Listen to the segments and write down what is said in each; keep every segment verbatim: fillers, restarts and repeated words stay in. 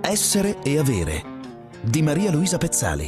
Essere e avere di Maria Luisa Pezzali.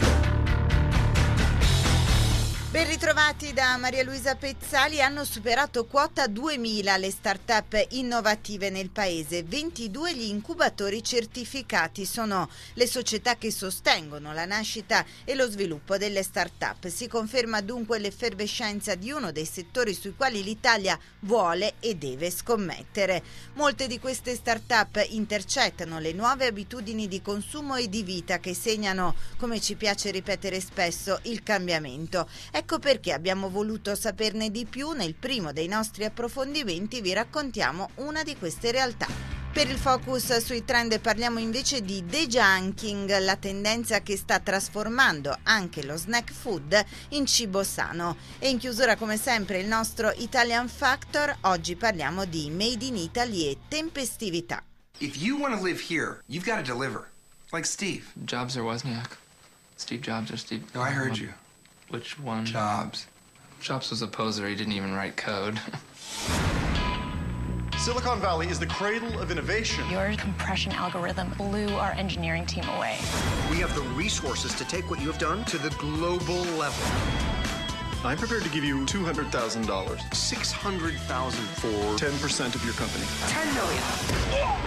Ben ritrovati da Maria Luisa Pezzali. Hanno superato quota duemila le start-up innovative nel paese. ventidue gli incubatori certificati. Sono le società che sostengono la nascita e lo sviluppo delle start-up. Si conferma dunque l'effervescenza di uno dei settori sui quali l'Italia vuole e deve scommettere. Molte di queste start-up intercettano le nuove abitudini di consumo e di vita che segnano, come ci piace ripetere spesso, il cambiamento. Ecco perché abbiamo voluto saperne di più. Nel primo dei nostri approfondimenti vi raccontiamo una di queste realtà. Per il focus sui trend parliamo invece di dejunking, la tendenza che sta trasformando anche lo snack food in cibo sano. E in chiusura, come sempre, il nostro Italian Factor. Oggi parliamo di Made in Italy e tempestività. If you want to live here, you've got to deliver. Like Steve. Jobs or Wozniak? Steve Jobs or Steve... No, I heard you. Which one? Jobs. Jobs was a poser. He didn't even write code. Silicon Valley is the cradle of innovation. Your compression algorithm blew our engineering team away. We have the resources to take what you have done to the global level. I'm prepared to give you two hundred thousand dollars. six hundred thousand dollars for ten percent of your company. ten million.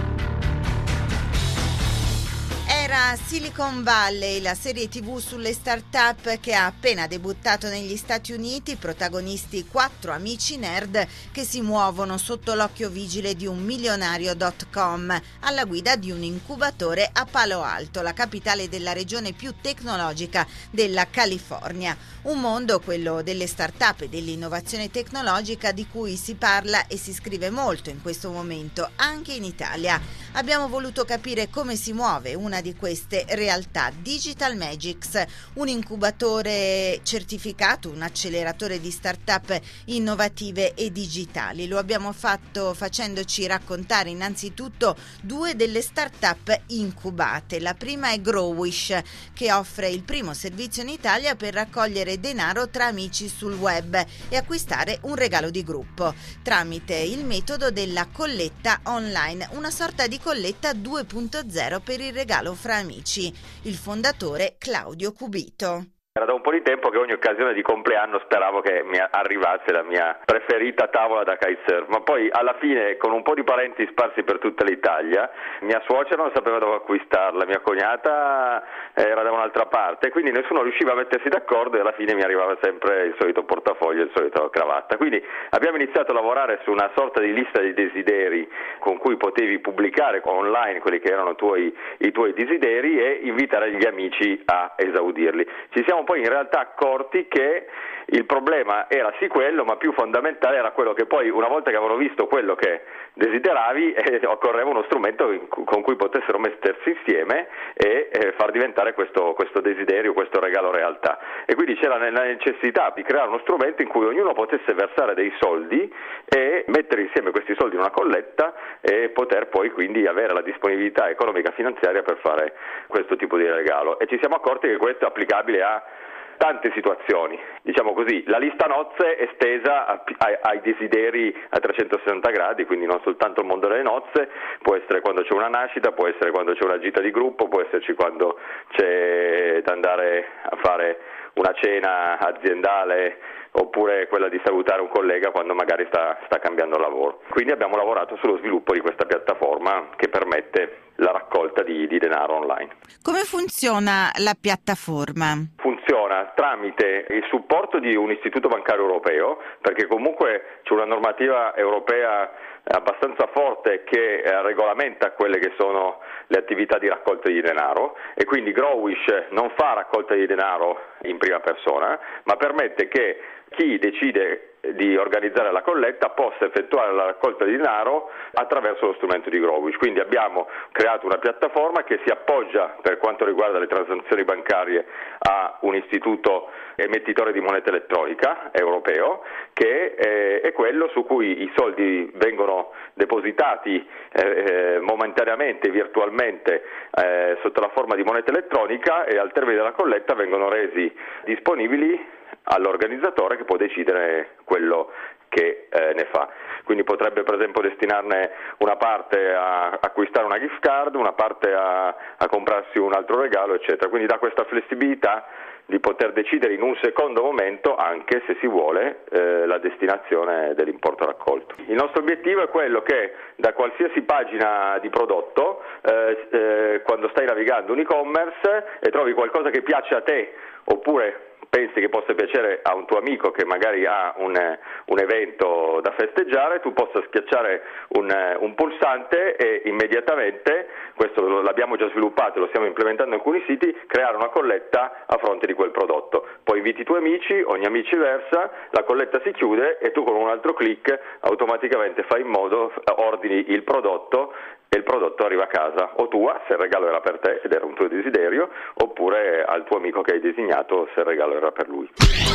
Era Silicon Valley, la serie tivù sulle start-up che ha appena debuttato negli Stati Uniti, protagonisti quattro amici nerd che si muovono sotto l'occhio vigile di un milionario dot com alla guida di un incubatore a Palo Alto, la capitale della regione più tecnologica della California. Un mondo, quello delle start-up e dell'innovazione tecnologica, di cui si parla e si scrive molto in questo momento, anche in Italia. Abbiamo voluto capire come si muove una di queste realtà. Digital Magics, un incubatore certificato, un acceleratore di start-up innovative e digitali. Lo abbiamo fatto facendoci raccontare innanzitutto due delle start-up incubate. La prima è Growish, che offre il primo servizio in Italia per raccogliere denaro tra amici sul web e acquistare un regalo di gruppo tramite il metodo della colletta online, una sorta di colletta due punto zero per il regalo fra amici. Il fondatore Claudio Cubito. Era da un po' di tempo che ogni occasione di compleanno speravo che mi arrivasse la mia preferita tavola da kitesurf, ma poi alla fine, con un po' di parenti sparsi per tutta l'Italia, mia suocera non sapeva dove acquistarla, mia cognata era da un'altra parte, quindi nessuno riusciva a mettersi d'accordo e alla fine mi arrivava sempre il solito portafoglio, il solito cravatta. Quindi abbiamo iniziato a lavorare su una sorta di lista di desideri con cui potevi pubblicare online quelli che erano tuoi, i tuoi desideri e invitare gli amici a esaudirli. Ci siamo poi in realtà accorti che il problema era sì quello, ma più fondamentale era quello che poi, una volta che avevano visto quello che desideravi, eh, occorreva uno strumento in, con cui potessero mettersi insieme e eh, far diventare questo, questo desiderio, questo regalo realtà. E quindi c'era la necessità di creare uno strumento in cui ognuno potesse versare dei soldi e mettere insieme questi soldi in una colletta e poter poi quindi avere la disponibilità economica finanziaria per fare questo tipo di regalo. E ci siamo accorti che questo è applicabile a tante situazioni, diciamo così, la lista nozze è estesa a, a, ai desideri a trecentosessanta gradi, quindi non soltanto il mondo delle nozze, può essere quando c'è una nascita, può essere quando c'è una gita di gruppo, può esserci quando c'è da andare a fare una cena aziendale oppure quella di salutare un collega quando magari sta, sta cambiando lavoro. Quindi abbiamo lavorato sullo sviluppo di questa piattaforma che permette la raccolta di, di denaro online. Come funziona la piattaforma? Funziona tramite il supporto di un istituto bancario europeo, perché comunque c'è una normativa europea abbastanza forte che eh, regolamenta quelle che sono le attività di raccolta di denaro, e quindi Growish non fa raccolta di denaro in prima persona, ma permette che chi decide di organizzare la colletta possa effettuare la raccolta di denaro attraverso lo strumento di Growish. Quindi abbiamo creato una piattaforma che si appoggia, per quanto riguarda le transazioni bancarie, a un istituto emettitore di moneta elettronica europeo, che eh, è quello su cui i soldi vengono depositati eh, momentaneamente, virtualmente, eh, sotto la forma di moneta elettronica, e al termine della colletta vengono resi disponibili all'organizzatore, che può decidere quello che eh, ne fa. Quindi potrebbe per esempio destinarne una parte a acquistare una gift card, una parte a, a comprarsi un altro regalo, eccetera. Quindi dà questa flessibilità di poter decidere in un secondo momento, anche se si vuole, eh, la destinazione dell'importo raccolto. Il nostro obiettivo è quello che da qualsiasi pagina di prodotto, eh, eh, quando stai navigando un e-commerce e trovi qualcosa che piace a te, oppure pensi che possa piacere a un tuo amico che magari ha un, un evento da festeggiare, tu possa schiacciare un, un pulsante e immediatamente, questo l'abbiamo già sviluppato, lo stiamo implementando in alcuni siti, creare una colletta a fronte di quel prodotto. Poi inviti i tuoi amici, ogni amici versa, la colletta si chiude e tu con un altro click automaticamente fai in modo, ordini il prodotto e il prodotto arriva a casa, o tua se il regalo era per te ed era un tuo desiderio, oppure al tuo amico che hai designato se il regalo era per lui.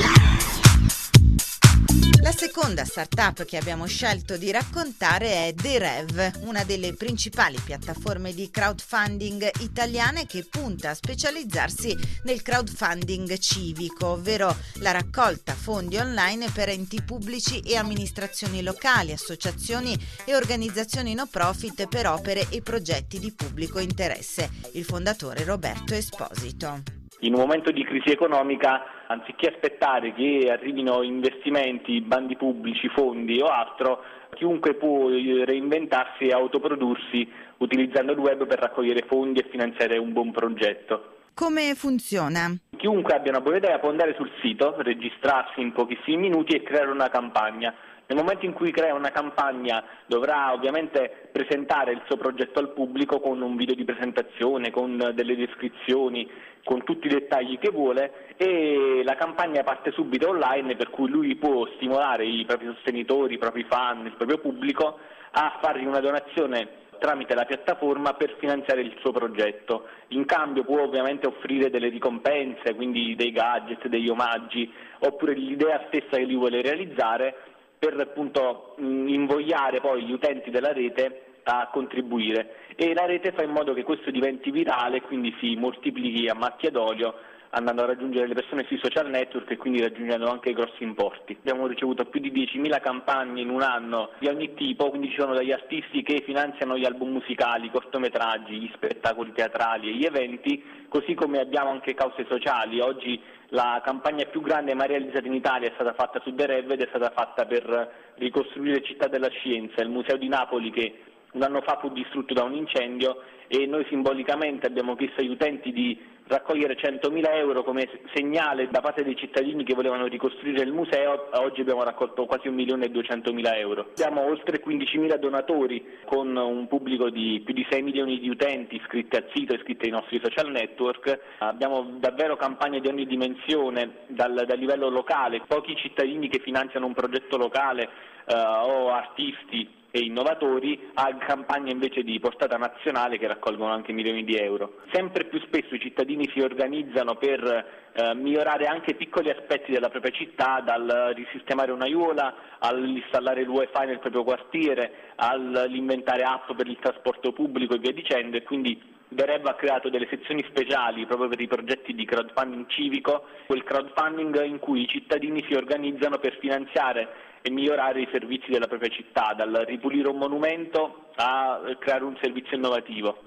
La seconda startup che abbiamo scelto di raccontare è TheRev, una delle principali piattaforme di crowdfunding italiane che punta a specializzarsi nel crowdfunding civico, ovvero la raccolta fondi online per enti pubblici e amministrazioni locali, associazioni e organizzazioni no profit per opere e progetti di pubblico interesse. Il fondatore Roberto Esposito. In un momento di crisi economica, anziché aspettare che arrivino investimenti, bandi pubblici, fondi o altro, chiunque può reinventarsi e autoprodursi utilizzando il web per raccogliere fondi e finanziare un buon progetto. Come funziona? Chiunque abbia una buona idea può andare sul sito, registrarsi in pochissimi minuti e creare una campagna. Nel momento in cui crea una campagna dovrà ovviamente presentare il suo progetto al pubblico con un video di presentazione, con delle descrizioni, con tutti i dettagli che vuole, e la campagna parte subito online, per cui lui può stimolare i propri sostenitori, i propri fan, il proprio pubblico a fargli una donazione tramite la piattaforma per finanziare il suo progetto. In cambio può ovviamente offrire delle ricompense, quindi dei gadget, degli omaggi, oppure l'idea stessa che lui vuole realizzare, per appunto invogliare poi gli utenti della rete a contribuire, e la rete fa in modo che questo diventi virale e quindi si moltiplichi a macchia d'olio, andando a raggiungere le persone sui social network e quindi raggiungendo anche grossi importi. Abbiamo ricevuto più di diecimila campagne in un anno di ogni tipo, quindi ci sono dagli artisti che finanziano gli album musicali, i cortometraggi, gli spettacoli teatrali e gli eventi, così come abbiamo anche cause sociali. Oggi la campagna più grande mai realizzata in Italia è stata fatta su TheRev ed è stata fatta per ricostruire Città della Scienza, il museo di Napoli che un anno fa fu distrutto da un incendio, e noi simbolicamente abbiamo chiesto agli utenti di raccogliere centomila euro come segnale da parte dei cittadini che volevano ricostruire il museo. Oggi abbiamo raccolto quasi un milione e duecentomila euro. Abbiamo oltre quindicimila donatori con un pubblico di più di sei milioni di utenti iscritti al sito, iscritti ai nostri social network. Abbiamo davvero campagne di ogni dimensione, dal, dal livello locale, pochi cittadini che finanziano un progetto locale eh, o artisti e innovatori, a campagne invece di portata nazionale che raccolgono anche milioni di euro. Sempre più spesso i cittadini si organizzano per eh, migliorare anche piccoli aspetti della propria città, dal risistemare un'aiuola all'installare il wifi nel proprio quartiere, all'inventare app per il trasporto pubblico e via dicendo, e quindi TheRev ha creato delle sezioni speciali proprio per i progetti di crowdfunding civico, quel crowdfunding in cui i cittadini si organizzano per finanziare e migliorare i servizi della propria città, dal ripulire un monumento a creare un servizio innovativo.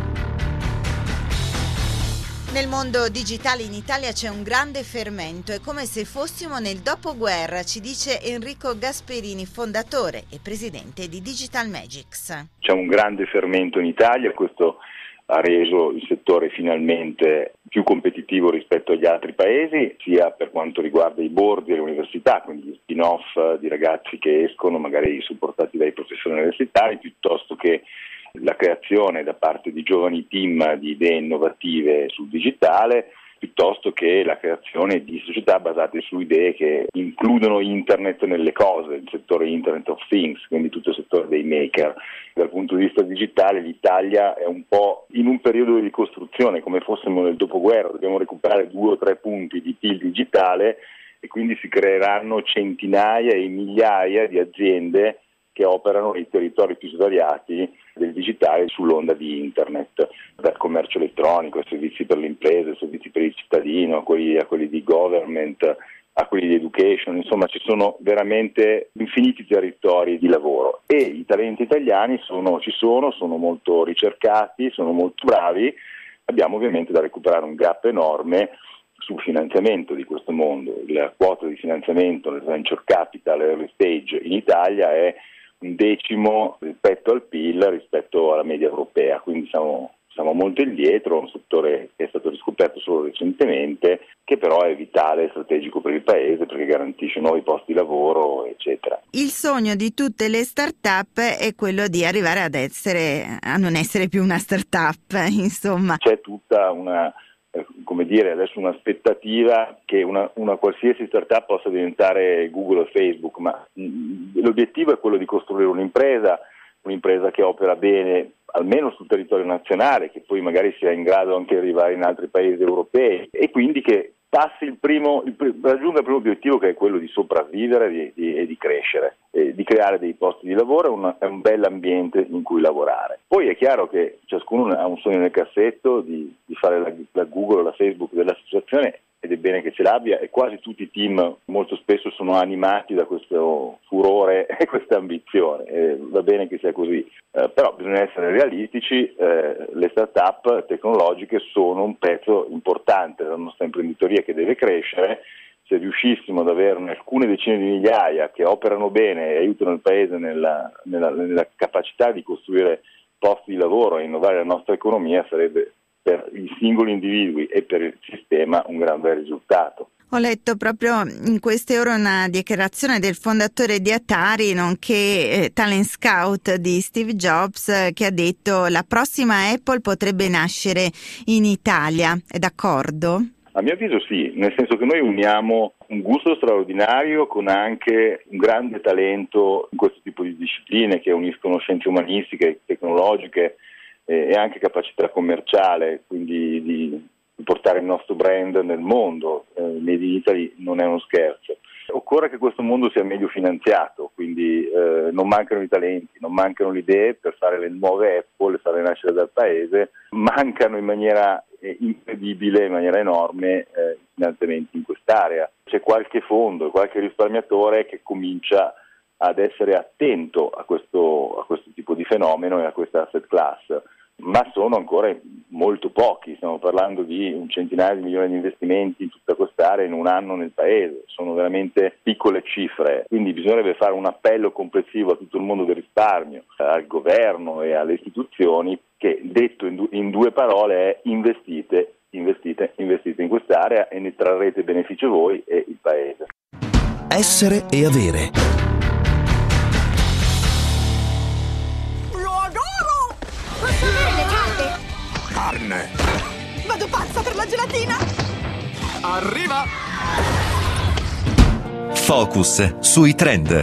Nel mondo digitale in Italia c'è un grande fermento, è come se fossimo nel dopoguerra, ci dice Enrico Gasperini, fondatore e presidente di Digital Magics. C'è un grande fermento in Italia, questo ha reso il settore finalmente più competitivo rispetto agli altri paesi, sia per quanto riguarda i bordi delle università, quindi gli spin-off di ragazzi che escono magari supportati dai professori universitari, piuttosto che la creazione da parte di giovani team di idee innovative sul digitale, piuttosto che la creazione di società basate su idee che includono internet nelle cose, il settore Internet of Things, quindi tutto il settore dei maker. Dal punto di vista digitale l'Italia è un po' in un periodo di ricostruzione, come fossimo nel dopoguerra, dobbiamo recuperare due o tre punti di P I L digitale e quindi si creeranno centinaia e migliaia di aziende che operano nei territori più svariati del digitale sull'onda di internet, dal commercio elettronico ai servizi per le imprese, ai servizi per il cittadino, a quelli, a quelli di government, a quelli di education, insomma ci sono veramente infiniti territori di lavoro e i talenti italiani sono, ci sono, sono molto ricercati, sono molto bravi, abbiamo ovviamente da recuperare un gap enorme sul finanziamento di questo mondo. La quota di finanziamento nel venture capital early stage in Italia è un decimo rispetto al P I L, rispetto alla media europea, quindi siamo, siamo molto indietro, un settore che è stato riscoperto solo recentemente, che però è vitale e strategico per il paese perché garantisce nuovi posti di lavoro, eccetera. Il sogno di tutte le start-up è quello di arrivare ad essere, a non essere più una start-up, insomma. C'è tutta una, come dire, adesso un'aspettativa che una, una qualsiasi startup possa diventare Google o Facebook, ma mh, l'obiettivo è quello di costruire un'impresa, un'impresa che opera bene almeno sul territorio nazionale, che poi magari sia in grado anche di arrivare in altri paesi europei e quindi che passi il primo, il, raggiunga il primo obiettivo, che è quello di sopravvivere di, di, e di crescere, e di creare dei posti di lavoro, è un, è un bell'ambiente in cui lavorare. Poi è chiaro che ciascuno ha un sogno nel cassetto di, di fare la, la Google o la Facebook dell'associazione, ed è bene che ce l'abbia, e quasi tutti i team molto spesso sono animati da questo furore e questa ambizione, e va bene che sia così, eh, però bisogna essere realistici, eh, le start-up tecnologiche sono un pezzo importante della nostra imprenditoria che deve crescere. Se riuscissimo ad averne alcune decine di migliaia che operano bene e aiutano il paese nella, nella, nella capacità di costruire posti di lavoro e innovare la nostra economia, sarebbe per i singoli individui e per il sistema un gran bel risultato. Ho letto proprio in queste ore una dichiarazione del fondatore di Atari, nonché eh, talent scout di Steve Jobs, eh, che ha detto: la prossima Apple potrebbe nascere in Italia. È d'accordo? A mio avviso sì, nel senso che noi uniamo un gusto straordinario con anche un grande talento in questo tipo di discipline che uniscono scienze umanistiche, tecnologiche e anche capacità commerciale, quindi di portare il nostro brand nel mondo. eh, Made in Italy non è uno scherzo. Occorre che questo mondo sia meglio finanziato, quindi eh, non mancano i talenti, non mancano le idee per fare le nuove Apple, le fare nascere dal paese, mancano in maniera eh, incredibile, in maniera enorme eh, i finanziamenti in quest'area. C'è qualche fondo, qualche risparmiatore che comincia ad essere attento a questo, a questo tipo di fenomeno e a questa asset class, ma sono ancora molto pochi. Stiamo parlando di un centinaio di milioni di investimenti in tutta quest'area in un anno nel paese, sono veramente piccole cifre, quindi bisognerebbe fare un appello complessivo a tutto il mondo del risparmio, al governo e alle istituzioni, che detto in, du- in due parole è investite, investite, investite in quest'area e ne trarrete beneficio voi e il paese. Essere e avere. Posso avere le calde? Carne! Vado pazza per la gelatina! Arriva! Focus sui trend.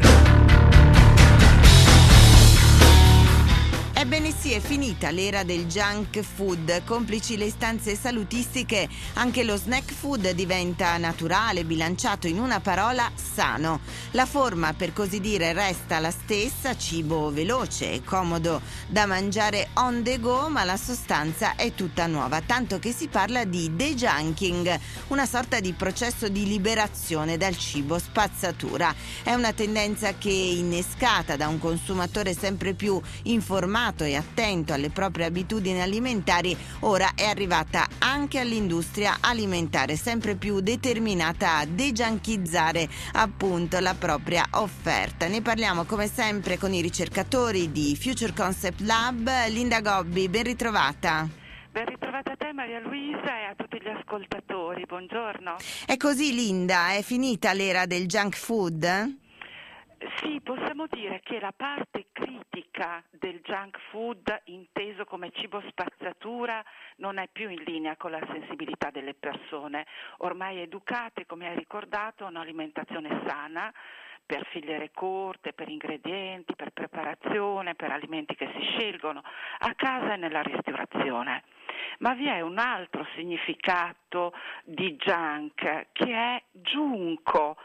Ebbene sì, è finita l'era del junk food. Complici le istanze salutistiche, anche lo snack food diventa naturale, bilanciato, in una parola sano. La forma, per così dire, resta la stessa, cibo veloce e comodo da mangiare on the go, ma la sostanza è tutta nuova, tanto che si parla di dejunking, una sorta di processo di liberazione dal cibo spazzatura. È una tendenza che, innescata da un consumatore sempre più informato e attento alle proprie abitudini alimentari, ora è arrivata anche all'industria alimentare, sempre più determinata a dejunkizzare appunto la propria offerta. Ne parliamo come sempre con i ricercatori di Future Concept Lab. Linda Gobbi, ben ritrovata. Ben ritrovata a te Maria Luisa e a tutti gli ascoltatori, buongiorno. È così Linda, è finita l'era del junk food? Sì, possiamo dire che la parte critica del junk food, inteso come cibo spazzatura, non è più in linea con la sensibilità delle persone, ormai educate, come hai ricordato, a un'alimentazione sana, per filiere corte, per ingredienti, per preparazione, per alimenti che si scelgono a casa e nella ristorazione. ma vi è un altro significato di junk che è giunco,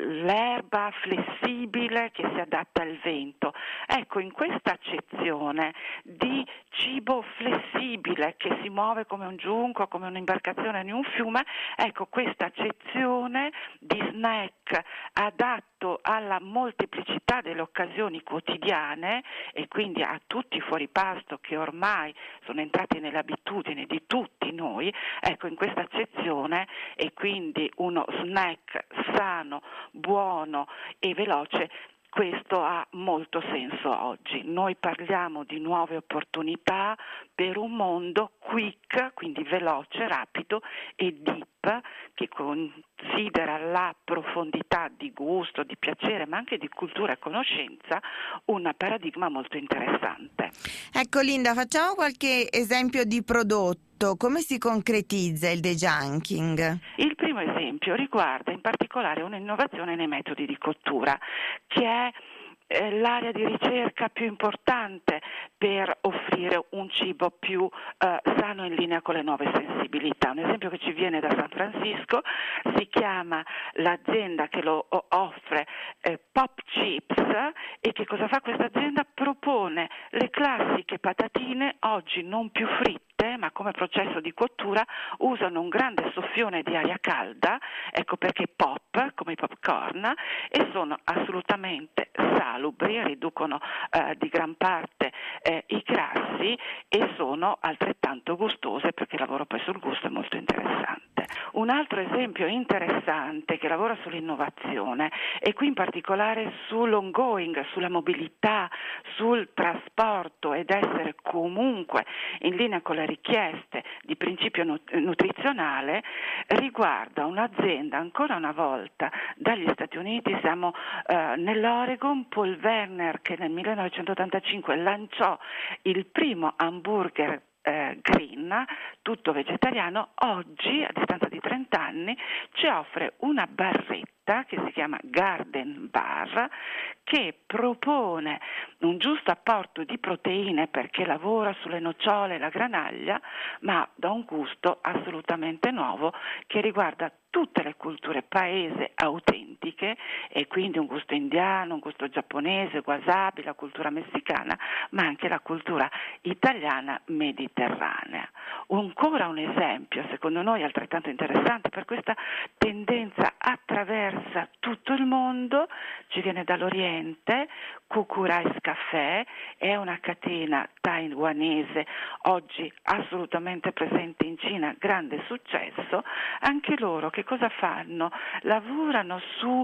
l'erba flessibile che si adatta al vento. Ecco, in questa accezione di cibo flessibile che si muove come un giunco, come un'imbarcazione in un fiume, ecco, questa accezione di snack adatto alla molteplicità delle occasioni quotidiane e quindi a tutti i fuoripasto che ormai sono entrati nelle abitudini di tutti noi, ecco, in questa accezione, e quindi uno snack sano, buono e veloce, questo ha molto senso oggi. Noi parliamo di nuove opportunità per un mondo quick, quindi veloce, rapido e deep, che considera la profondità di gusto, di piacere, ma anche di cultura e conoscenza, un paradigma molto interessante. Ecco Linda, facciamo qualche esempio di prodotto. Come si concretizza il dejunking? Il primo esempio riguarda in particolare un'innovazione nei metodi di cottura, che è l'area di ricerca più importante per offrire un cibo più eh, sano in linea con le nuove sensibilità. Un esempio che ci viene da San Francisco, si chiama l'azienda che lo offre eh, Pop Chips, e che cosa fa questa azienda? Propone le classiche patatine oggi non più fritte, ma come processo di cottura usano un grande soffione di aria calda, ecco perché pop, come i popcorn, e sono assolutamente salubri, riducono eh, di gran parte eh, i grassi e sono altrettanto gustose, perché il lavoro poi sul gusto è molto interessante. Un altro esempio interessante che lavora sull'innovazione, e qui in particolare sull'ongoing, sulla mobilità, sul trasporto ed essere comunque in linea con le richieste di principio nutrizionale, riguarda un'azienda, ancora una volta dagli Stati Uniti, siamo eh, nell'Oregon, Paul Werner, che nel millenovecentottantacinque lanciò il primo hamburger Eh, green, tutto vegetariano. Oggi, a distanza di trenta anni, ci offre una barretta che si chiama Garden Bar, che propone un giusto apporto di proteine perché lavora sulle nocciole e la granaglia, ma da un gusto assolutamente nuovo che riguarda tutte le culture paese autentiche, e quindi un gusto indiano, un gusto giapponese, wasabi, la cultura messicana, ma anche la cultura italiana mediterranea. Ancora un esempio, secondo noi altrettanto interessante, per questa tendenza attraversa tutto il mondo, ci viene dall'Oriente. Cuckoo Rice Café è una catena taiwanese oggi assolutamente presente in Cina, grande successo. Anche loro che cosa fanno? Lavorano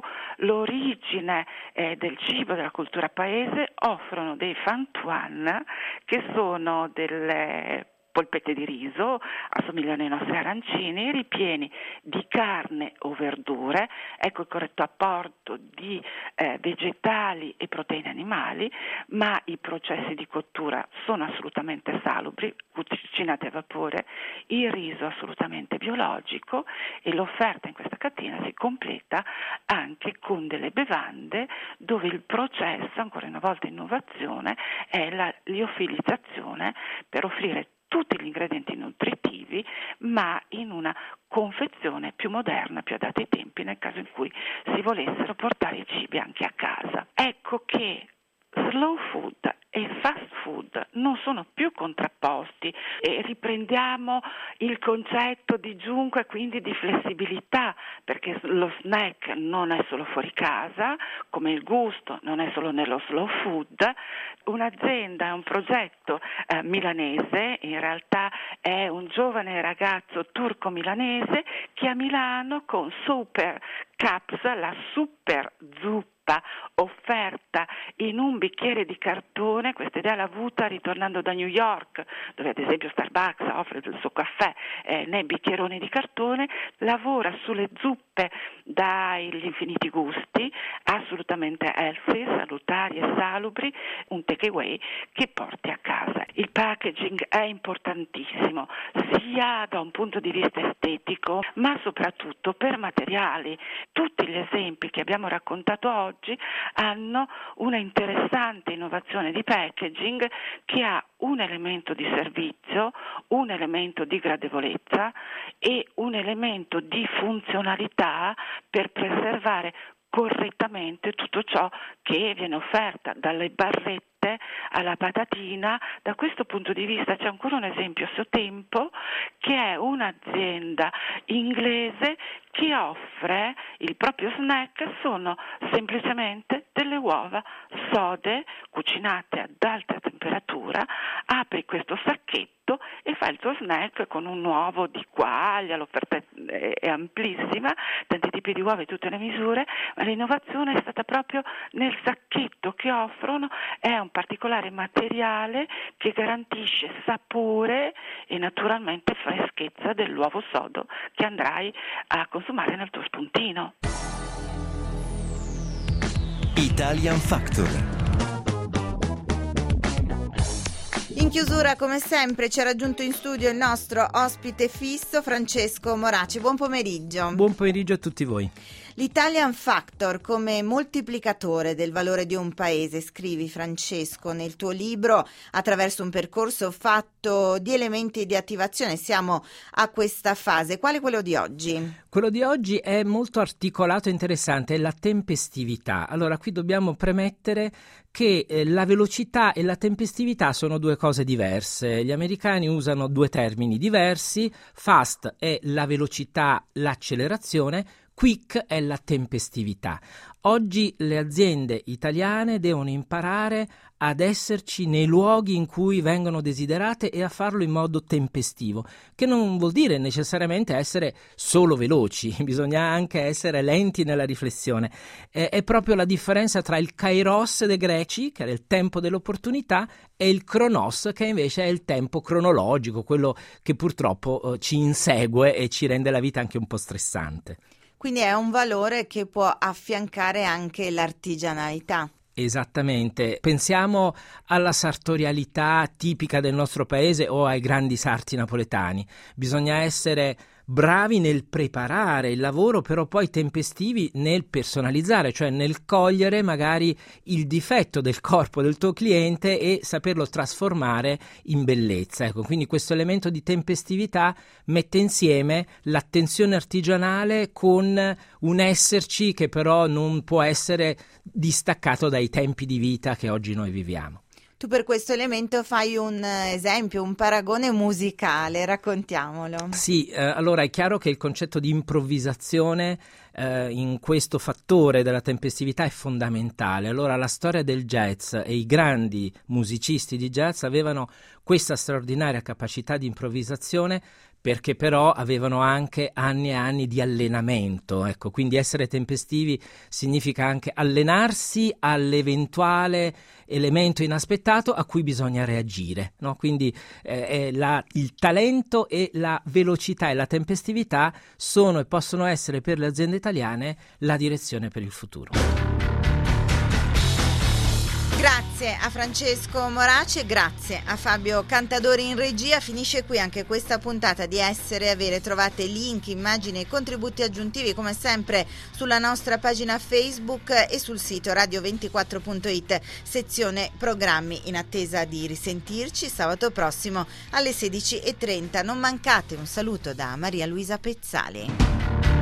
sull'origine eh, del cibo, della cultura paese, offrono dei fan tuan, che sono delle polpette di riso, assomigliano ai nostri arancini, ripieni di carne o verdure, ecco il corretto apporto di eh, vegetali e proteine animali, ma i processi di cottura sono assolutamente salubri, cucinati a vapore, il riso assolutamente biologico, e l'offerta in questa catena si completa anche con delle bevande dove il processo, ancora una volta innovazione, è la liofilizzazione per offrire tutti gli ingredienti nutritivi, ma in una confezione più moderna, più adatta ai tempi, nel caso in cui si volessero portare i cibi anche a casa. Ecco che slow food e fast food non sono più contrapposti, e riprendiamo il concetto di giunco e quindi di flessibilità, perché lo snack non è solo fuori casa, come il gusto non è solo nello slow food. Un'azienda, un progetto eh, milanese, in realtà è un giovane ragazzo turco-milanese che a Milano con Super Cups, la super zuppa offerta in un bicchiere di cartone, questa idea l'ha avuta ritornando da New York, dove ad esempio Starbucks offre il suo caffè eh, nei bicchieroni di cartone, lavora sulle zuppe dagli infiniti gusti, assolutamente healthy, salutari e salubri, un takeaway che porti a casa. Il packaging è importantissimo, sia da un punto di vista estetico, ma soprattutto per materiali. Tutti gli esempi che abbiamo raccontato oggi hanno una interessante innovazione di packaging che ha un elemento di servizio, un elemento di gradevolezza e un elemento di funzionalità per preservare correttamente tutto ciò che viene offerta, dalle barrette alla patatina. Da questo punto di vista c'è ancora un esempio su Tempo, che è un'azienda inglese che offre il proprio snack, sono semplicemente delle uova sode cucinate ad alta temperatura. Apri questo sacchetto e fai il tuo snack con un uovo di quaglia, l'offerta è, è amplissima, tanti tipi di uova e tutte le misure, ma l'innovazione è stata proprio nel sacchetto che offrono, è un particolare materiale che garantisce sapore e naturalmente freschezza dell'uovo sodo che andrai a consumare nel tuo spuntino. Italian Factor. In chiusura, come sempre, ci ha raggiunto in studio il nostro ospite fisso, Francesco Moraci. Buon pomeriggio. Buon pomeriggio a tutti voi. L'Italian Factor come moltiplicatore del valore di un paese, scrivi Francesco nel tuo libro, attraverso un percorso fatto di elementi di attivazione. Siamo a questa fase. Qual è quello di oggi? Quello di oggi è molto articolato e interessante, è la tempestività. Allora, qui dobbiamo premettere che eh, la velocità e la tempestività sono due cose diverse. Gli americani usano due termini diversi. Fast è la velocità, l'accelerazione. Quick è la tempestività. Oggi le aziende italiane devono imparare ad esserci nei luoghi in cui vengono desiderate e a farlo in modo tempestivo, che non vuol dire necessariamente essere solo veloci, bisogna anche essere lenti nella riflessione. Eh, è proprio la differenza tra il kairos dei greci, che era il tempo dell'opportunità, e il chronos, che invece è il tempo cronologico, quello che purtroppo eh, ci insegue e ci rende la vita anche un po' stressante. Quindi è un valore che può affiancare anche l'artigianalità. Esattamente, pensiamo alla sartorialità tipica del nostro paese o ai grandi sarti napoletani. Bisogna essere bravi nel preparare il lavoro, però poi tempestivi nel personalizzare, cioè nel cogliere magari il difetto del corpo del tuo cliente e saperlo trasformare in bellezza. Ecco, quindi questo elemento di tempestività mette insieme l'attenzione artigianale con un esserci che però non può essere distaccato dai tempi di vita che oggi noi viviamo. Tu per questo elemento fai un esempio, un paragone musicale, raccontiamolo. Sì, eh, allora è chiaro che il concetto di improvvisazione eh, in questo fattore della tempestività è fondamentale. Allora la storia del jazz e i grandi musicisti di jazz avevano questa straordinaria capacità di improvvisazione, perché però avevano anche anni e anni di allenamento, ecco, quindi essere tempestivi significa anche allenarsi all'eventuale elemento inaspettato a cui bisogna reagire, no? Quindi eh, la, il talento e la velocità e la tempestività sono e possono essere per le aziende italiane la direzione per il futuro. Grazie a Francesco Moraci e grazie a Fabio Cantadori in regia. Finisce qui anche questa puntata di Essere e Avere. Trovate link, immagini e contributi aggiuntivi come sempre sulla nostra pagina Facebook e sul sito radio ventiquattro punto it, sezione programmi. In attesa di risentirci sabato prossimo alle sedici e trenta. Non mancate. Un saluto da Maria Luisa Pezzali.